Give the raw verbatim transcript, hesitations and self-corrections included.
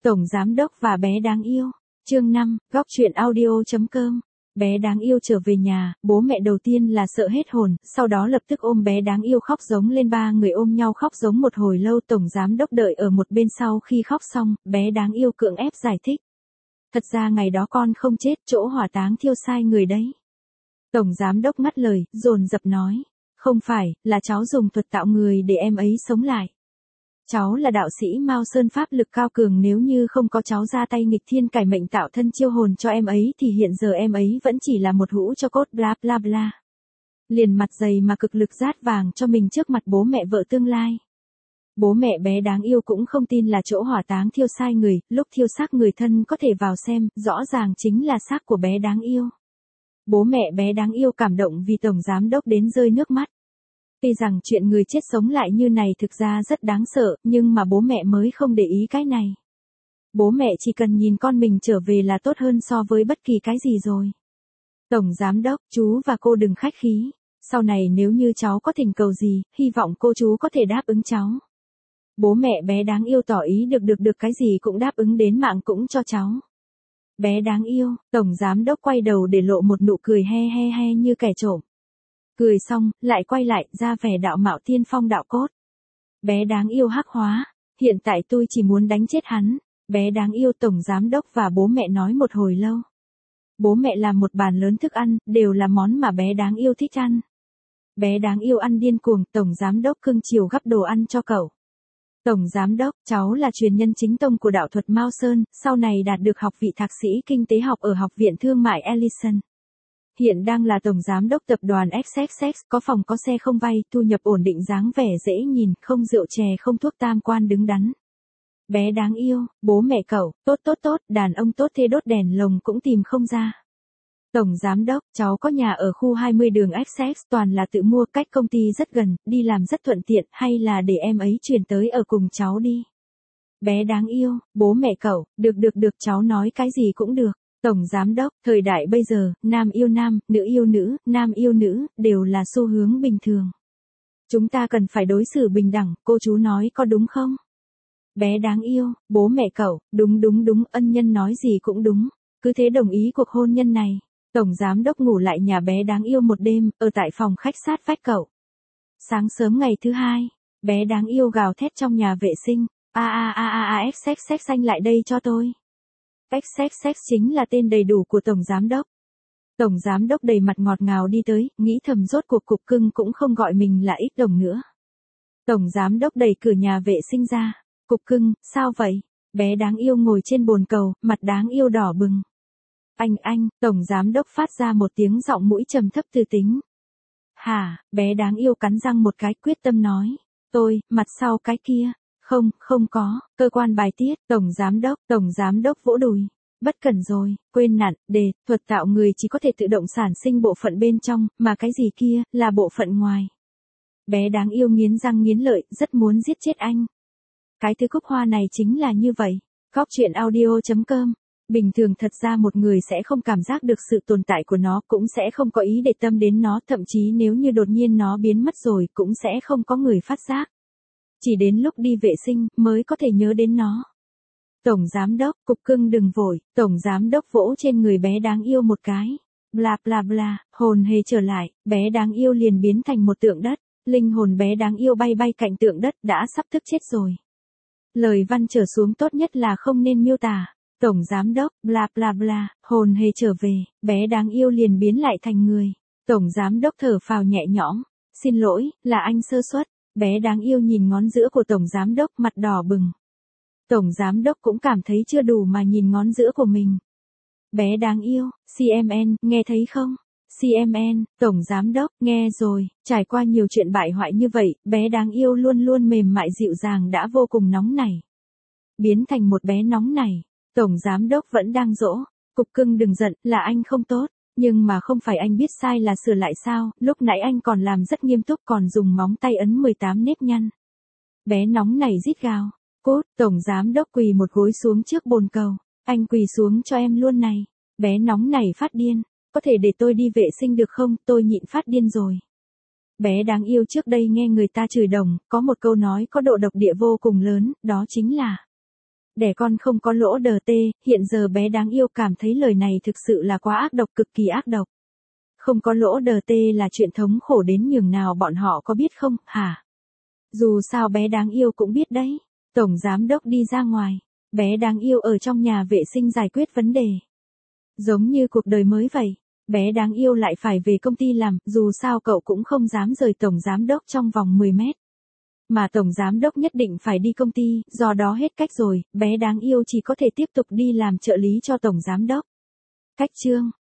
Tổng Giám Đốc và bé đáng yêu. Chương năm, góc truyện audio.com. Bé đáng yêu trở về nhà, bố mẹ đầu tiên là sợ hết hồn, sau đó lập tức ôm bé đáng yêu khóc giống lên, ba người ôm nhau khóc giống một hồi lâu. Tổng Giám Đốc đợi ở một bên, sau khi khóc xong, bé đáng yêu cưỡng ép giải thích. Thật ra ngày đó con không chết, chỗ hỏa táng thiêu sai người đấy. Tổng Giám Đốc ngắt lời, dồn dập nói. Không phải, là cháu dùng thuật tạo người để em ấy sống lại. Cháu là đạo sĩ Mao Sơn, pháp lực cao cường, nếu như không có cháu ra tay nghịch thiên cải mệnh tạo thân chiêu hồn cho em ấy thì hiện giờ em ấy vẫn chỉ là một hũ cho cốt, bla bla bla. Liền mặt dày mà cực lực rát vàng cho mình trước mặt bố mẹ vợ tương lai. Bố mẹ bé đáng yêu cũng không tin là chỗ hỏa táng thiêu sai người, lúc thiêu xác người thân có thể vào xem, rõ ràng chính là xác của bé đáng yêu. Bố mẹ bé đáng yêu cảm động vì Tổng Giám Đốc đến rơi nước mắt. Tuy rằng chuyện người chết sống lại như này thực ra rất đáng sợ, nhưng mà bố mẹ mới không để ý cái này. Bố mẹ chỉ cần nhìn con mình trở về là tốt hơn so với bất kỳ cái gì rồi. Tổng Giám Đốc, chú và cô đừng khách khí. Sau này nếu như cháu có thỉnh cầu gì, hy vọng cô chú có thể đáp ứng cháu. Bố mẹ bé đáng yêu tỏ ý được được được cái gì cũng đáp ứng, đến mạng cũng cho cháu. Bé đáng yêu, Tổng Giám Đốc quay đầu để lộ một nụ cười he he he như kẻ trộm. Cười xong, lại quay lại, ra vẻ đạo mạo tiên phong đạo cốt. Bé đáng yêu hắc hóa, hiện tại tôi chỉ muốn đánh chết hắn. Bé đáng yêu. Tổng Giám Đốc và bố mẹ nói một hồi lâu. Bố mẹ làm một bàn lớn thức ăn, đều là món mà bé đáng yêu thích ăn. Bé đáng yêu ăn điên cuồng, Tổng Giám Đốc cưng chiều gắp đồ ăn cho cậu. Tổng Giám Đốc, cháu là truyền nhân chính tông của đạo thuật Mao Sơn, sau này đạt được học vị thạc sĩ kinh tế học ở Học viện Thương mại Ellison. Hiện đang là Tổng Giám Đốc tập đoàn ích ích ích, có phòng có xe không vay, thu nhập ổn định, dáng vẻ dễ nhìn, không rượu chè không thuốc, tam quan đứng đắn. Bé đáng yêu, bố mẹ cậu, tốt tốt tốt, đàn ông tốt thế đốt đèn lồng cũng tìm không ra. Tổng Giám Đốc, cháu có nhà ở khu hai mươi đường ích ích, toàn là tự mua, cách công ty rất gần, đi làm rất thuận tiện, hay là để em ấy chuyển tới ở cùng cháu đi. Bé đáng yêu, bố mẹ cậu, được được được, cháu nói cái gì cũng được. Tổng Giám Đốc, thời đại bây giờ, nam yêu nam, nữ yêu nữ, nam yêu nữ, đều là xu hướng bình thường. Chúng ta cần phải đối xử bình đẳng, cô chú nói có đúng không? Bé đáng yêu, bố mẹ cậu, đúng đúng đúng, ân nhân nói gì cũng đúng. Cứ thế đồng ý cuộc hôn nhân này. Tổng Giám Đốc ngủ lại nhà bé đáng yêu một đêm, ở tại phòng khách sát vách cậu. Sáng sớm ngày thứ hai, bé đáng yêu gào thét trong nhà vệ sinh. A a a a a ích ích ích xanh lại đây cho tôi. ích ích ích chính là tên đầy đủ của Tổng Giám Đốc. Tổng Giám Đốc đầy mặt ngọt ngào đi tới, nghĩ thầm rốt cuộc cục cưng cũng không gọi mình là ít đồng nữa. Tổng Giám Đốc đẩy cửa nhà vệ sinh ra. Cục cưng, sao vậy? Bé đáng yêu ngồi trên bồn cầu, mặt đáng yêu đỏ bừng. Anh anh, Tổng Giám Đốc phát ra một tiếng giọng mũi trầm thấp tư tính. Hả, bé đáng yêu cắn răng một cái, quyết tâm nói. Tôi, mặt sau cái kia. Không, không có, cơ quan bài tiết. Tổng Giám Đốc, Tổng Giám Đốc vỗ đùi. Bất cẩn rồi, quên nạn, đề, thuật tạo người chỉ có thể tự động sản sinh bộ phận bên trong, mà cái gì kia, là bộ phận ngoài. Bé đáng yêu nghiến răng nghiến lợi, rất muốn giết chết anh. Cái thứ cúc hoa này chính là như vậy. Góc truyện audio.com. Bình thường thật ra một người sẽ không cảm giác được sự tồn tại của nó, cũng sẽ không có ý để tâm đến nó, thậm chí nếu như đột nhiên nó biến mất rồi, cũng sẽ không có người phát giác. Chỉ đến lúc đi vệ sinh, mới có thể nhớ đến nó. Tổng Giám Đốc, cục cưng đừng vội. Tổng Giám Đốc vỗ trên người bé đáng yêu một cái. Bla bla bla, hồn hề trở lại, bé đáng yêu liền biến thành một tượng đất. Linh hồn bé đáng yêu bay bay cạnh tượng đất, đã sắp thức chết rồi. Lời văn trở xuống tốt nhất là không nên miêu tả. Tổng Giám Đốc, bla bla bla, hồn hề trở về, bé đáng yêu liền biến lại thành người. Tổng Giám Đốc thở phào nhẹ nhõm. Xin lỗi, là anh sơ suất. Bé đáng yêu nhìn ngón giữa của Tổng Giám Đốc, mặt đỏ bừng. Tổng Giám Đốc cũng cảm thấy chưa đủ mà nhìn ngón giữa của mình. Bé đáng yêu, xê em en, nghe thấy không? xê em en, Tổng Giám Đốc, nghe rồi, trải qua nhiều chuyện bại hoại như vậy, bé đáng yêu luôn luôn mềm mại dịu dàng đã vô cùng nóng nảy. Biến thành một bé nóng nảy. Tổng Giám Đốc vẫn đang dỗ. Cục cưng đừng giận, là anh không tốt. Nhưng mà không phải anh biết sai là sửa lại sao, lúc nãy anh còn làm rất nghiêm túc, còn dùng móng tay ấn mười tám nếp nhăn. Bé nóng này rít gào. Cút, Tổng Giám Đốc quỳ một gối xuống trước bồn cầu. Anh quỳ xuống cho em luôn này. Bé nóng này phát điên. Có thể để tôi đi vệ sinh được không, tôi nhịn phát điên rồi. Bé đáng yêu trước đây nghe người ta chửi đồng, có một câu nói có độ độc địa vô cùng lớn, đó chính là Đẻ con không có lỗ đờ tê, hiện giờ bé đáng yêu cảm thấy lời này thực sự là quá ác độc, cực kỳ ác độc. Không có lỗ đờ tê là chuyện thống khổ đến nhường nào bọn họ có biết không, hả? Dù sao bé đáng yêu cũng biết đấy. Tổng giám đốc đi ra ngoài, bé đáng yêu ở trong nhà vệ sinh giải quyết vấn đề. Giống như cuộc đời mới vậy, bé đáng yêu lại phải về công ty làm, dù sao cậu cũng không dám rời tổng giám đốc trong vòng mười mét. Mà tổng giám đốc nhất định phải đi công ty, do đó hết cách rồi, bé đáng yêu chỉ có thể tiếp tục đi làm trợ lý cho tổng giám đốc. Cách chương